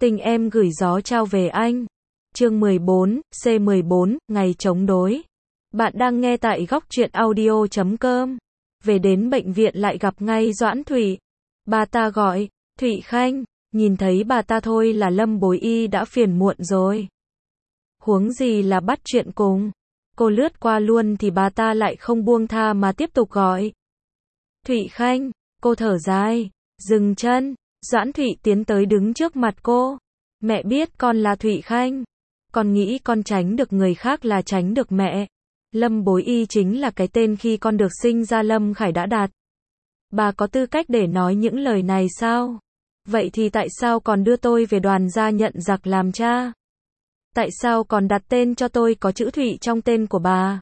Tình em gửi gió trao về anh. Chương 14, C14, ngày chống đối. Bạn đang nghe tại góc truyện audio.com. Về đến bệnh viện lại gặp ngay Doãn Thụy. Bà ta gọi, Thụy Khanh, nhìn thấy bà ta thôi là Lâm Bối Y đã phiền muộn rồi. Huống gì là bắt chuyện cùng. Cô lướt qua luôn thì bà ta lại không buông tha mà tiếp tục gọi. Thụy Khanh, cô thở dài, dừng chân. Doãn Thụy tiến tới đứng trước mặt cô. Mẹ biết con là Thụy Khanh. Con nghĩ con tránh được người khác là tránh được mẹ. Lâm Bối Y chính là cái tên khi con được sinh ra Lâm Khải đã đặt. Bà có tư cách để nói những lời này sao? Vậy thì tại sao còn đưa tôi về Đoàn gia nhận giặc làm cha? Tại sao còn đặt tên cho tôi có chữ Thụy trong tên của bà?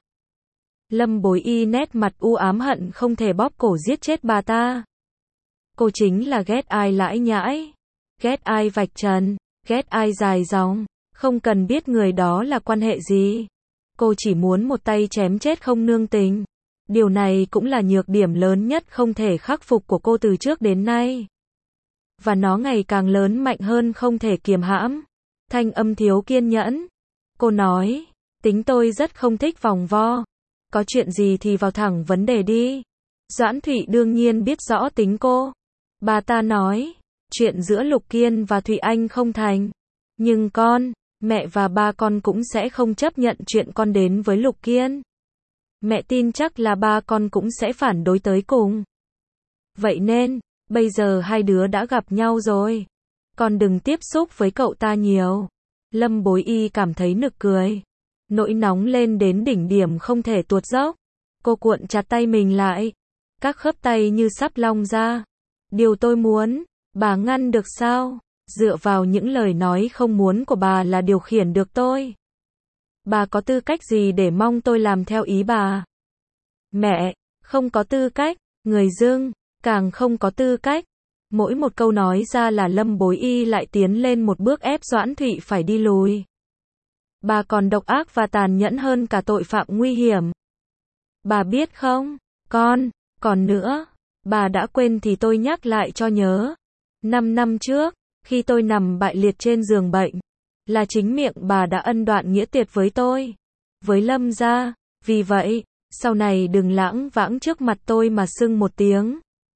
Lâm Bối Y nét mặt u ám hận không thể bóp cổ giết chết bà ta. Cô chính là ghét ai lãi nhãi, ghét ai vạch trần, ghét ai dài dòng, không cần biết người đó là quan hệ gì. Cô chỉ muốn một tay chém chết không nương tình. Điều này cũng là nhược điểm lớn nhất không thể khắc phục của cô từ trước đến nay. Và nó ngày càng lớn mạnh hơn không thể kiềm hãm. Thanh âm thiếu kiên nhẫn. Cô nói, tính tôi rất không thích vòng vo. Có chuyện gì thì vào thẳng vấn đề đi. Doãn Thụy đương nhiên biết rõ tính cô. Bà ta nói, chuyện giữa Lục Kiên và Thụy Anh không thành. Nhưng con, mẹ và ba con cũng sẽ không chấp nhận chuyện con đến với Lục Kiên. Mẹ tin chắc là ba con cũng sẽ phản đối tới cùng. Vậy nên, bây giờ hai đứa đã gặp nhau rồi. Con đừng tiếp xúc với cậu ta nhiều. Lâm Bối Y cảm thấy nực cười. Nỗi nóng lên đến đỉnh điểm không thể tuột dốc. Cô cuộn chặt tay mình lại. Các khớp tay như sắp long ra. Điều tôi muốn, bà ngăn được sao? Dựa vào những lời nói không muốn của bà là điều khiển được tôi. Bà có tư cách gì để mong tôi làm theo ý bà? Mẹ, không có tư cách, người dưng, càng không có tư cách. Mỗi một câu nói ra là Lâm Bối Y lại tiến lên một bước ép Doãn Thụy phải đi lùi. Bà còn độc ác và tàn nhẫn hơn cả tội phạm nguy hiểm. Bà biết không, còn nữa, bà đã quên thì tôi nhắc lại cho nhớ. 5 năm trước, khi tôi nằm bại liệt trên giường bệnh, là chính miệng bà đã ân đoạn nghĩa tuyệt với tôi, với Lâm gia. Vì vậy, sau này đừng lãng vãng trước mặt tôi mà xưng một tiếng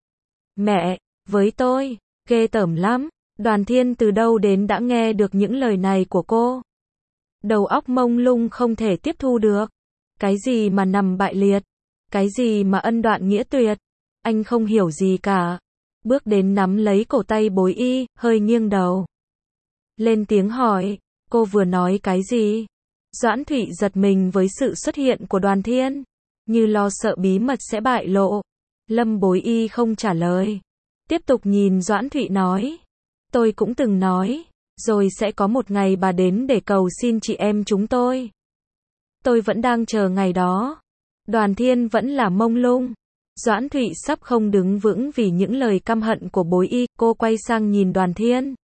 mẹ, với tôi, ghê tởm lắm. Đoàn Thiên từ đâu đến đã nghe được những lời này của cô. Đầu óc mông lung không thể tiếp thu được. Cái gì mà nằm bại liệt? Cái gì mà ân đoạn nghĩa tuyệt? Anh không hiểu gì cả. Bước đến nắm lấy cổ tay Bối Y, hơi nghiêng đầu. Lên tiếng hỏi, cô vừa nói cái gì? Doãn Thụy giật mình với sự xuất hiện của Đoàn Thiên, như lo sợ bí mật sẽ bại lộ. Lâm Bối Y không trả lời. Tiếp tục nhìn Doãn Thụy nói. Tôi cũng từng nói, rồi sẽ có một ngày bà đến để cầu xin chị em chúng tôi. Tôi vẫn đang chờ ngày đó. Đoàn Thiên vẫn là mông lung. Doãn Thụy sắp không đứng vững vì những lời căm hận của Bối Y. Cô quay sang nhìn Đoàn Thiên.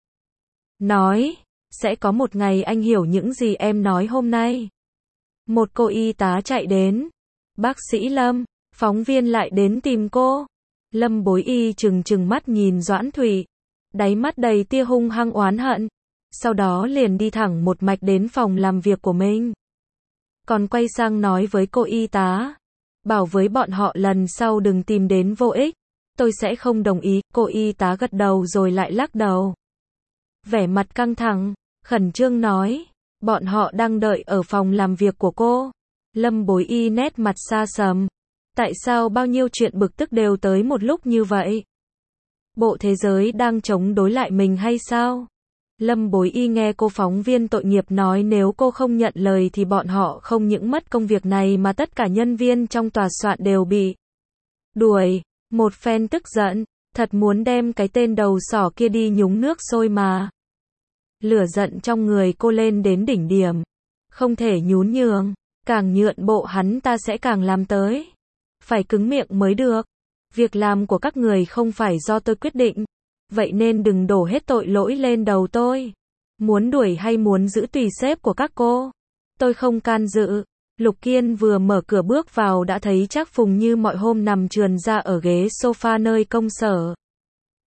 Nói, sẽ có một ngày anh hiểu những gì em nói hôm nay. Một cô y tá chạy đến. Bác sĩ Lâm, phóng viên lại đến tìm cô. Lâm Bối Y trừng mắt nhìn Doãn Thụy. Đáy mắt đầy tia hung hăng oán hận. Sau đó liền đi thẳng một mạch đến phòng làm việc của mình. Còn quay sang nói với cô y tá. Bảo với bọn họ lần sau đừng tìm đến vô ích. Tôi sẽ không đồng ý. Cô y tá gật đầu rồi lại lắc đầu. Vẻ mặt căng thẳng, khẩn trương nói. Bọn họ đang đợi ở phòng làm việc của cô. Lâm Bối Y nét mặt xa sầm. Tại sao bao nhiêu chuyện bực tức đều tới một lúc như vậy? Bộ thế giới đang chống đối lại mình hay sao? Lâm Bối Y nghe cô phóng viên tội nghiệp nói nếu cô không nhận lời thì bọn họ không những mất công việc này mà tất cả nhân viên trong tòa soạn đều bị đuổi. Một phen tức giận, thật muốn đem cái tên đầu sỏ kia đi nhúng nước sôi mà. Lửa giận trong người cô lên đến đỉnh điểm. Không thể nhún nhường, càng nhượng bộ hắn ta sẽ càng làm tới. Phải cứng miệng mới được. Việc làm của các người không phải do tôi quyết định. Vậy nên đừng đổ hết tội lỗi lên đầu tôi. Muốn đuổi hay muốn giữ tùy sếp của các cô. Tôi không can dự. Lục Kiên vừa mở cửa bước vào đã thấy Trác Phùng như mọi hôm nằm trườn ra ở ghế sofa nơi công sở.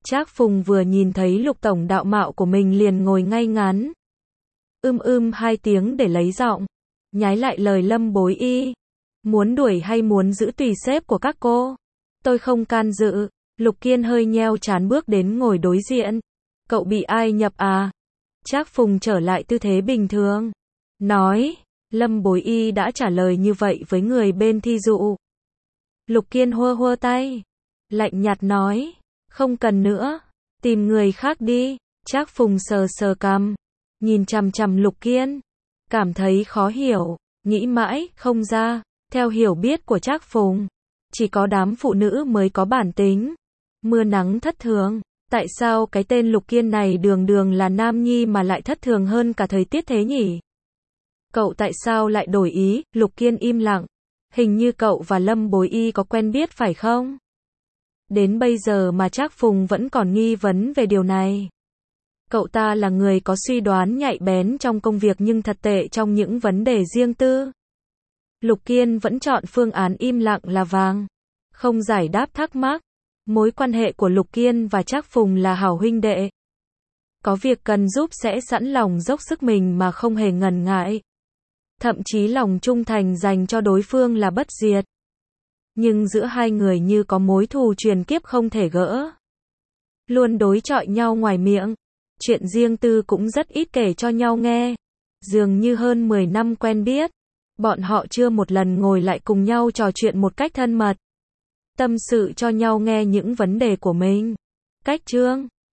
Trác Phùng vừa nhìn thấy Lục tổng đạo mạo của mình liền ngồi ngay ngắn. Hai tiếng để lấy giọng. Nhái lại lời Lâm Bối Y. Muốn đuổi hay muốn giữ tùy sếp của các cô? Tôi không can dự. Lục Kiên hơi nheo trán bước đến ngồi đối diện. Cậu bị ai nhập à? Trác Phùng trở lại tư thế bình thường. Nói, Lâm Bối Y đã trả lời như vậy với người bên thi dụ. Lục Kiên hua hua tay. Lạnh nhạt nói, không cần nữa. Tìm người khác đi. Trác Phùng sờ sờ cằm. Nhìn chằm chằm Lục Kiên. Cảm thấy khó hiểu. Nghĩ mãi, không ra. Theo hiểu biết của Trác Phùng, chỉ có đám phụ nữ mới có bản tính. Mưa nắng thất thường. Tại sao cái tên Lục Kiên này đường đường là nam nhi mà lại thất thường hơn cả thời tiết thế nhỉ? Cậu tại sao lại đổi ý? Lục Kiên im lặng. Hình như cậu và Lâm Bối Y có quen biết phải không? Đến bây giờ mà Trác Phùng vẫn còn nghi vấn về điều này. Cậu ta là người có suy đoán nhạy bén trong công việc nhưng thật tệ trong những vấn đề riêng tư. Lục Kiên vẫn chọn phương án im lặng là vàng. Không giải đáp thắc mắc. Mối quan hệ của Lục Kiên và Trác Phùng là hảo huynh đệ. Có việc cần giúp sẽ sẵn lòng dốc sức mình mà không hề ngần ngại. Thậm chí lòng trung thành dành cho đối phương là bất diệt. Nhưng giữa hai người như có mối thù truyền kiếp không thể gỡ. Luôn đối chọi nhau ngoài miệng. Chuyện riêng tư cũng rất ít kể cho nhau nghe. Dường như hơn 10 năm quen biết, bọn họ chưa một lần ngồi lại cùng nhau trò chuyện một cách thân mật. Tâm sự cho nhau nghe những vấn đề của mình. Cách chương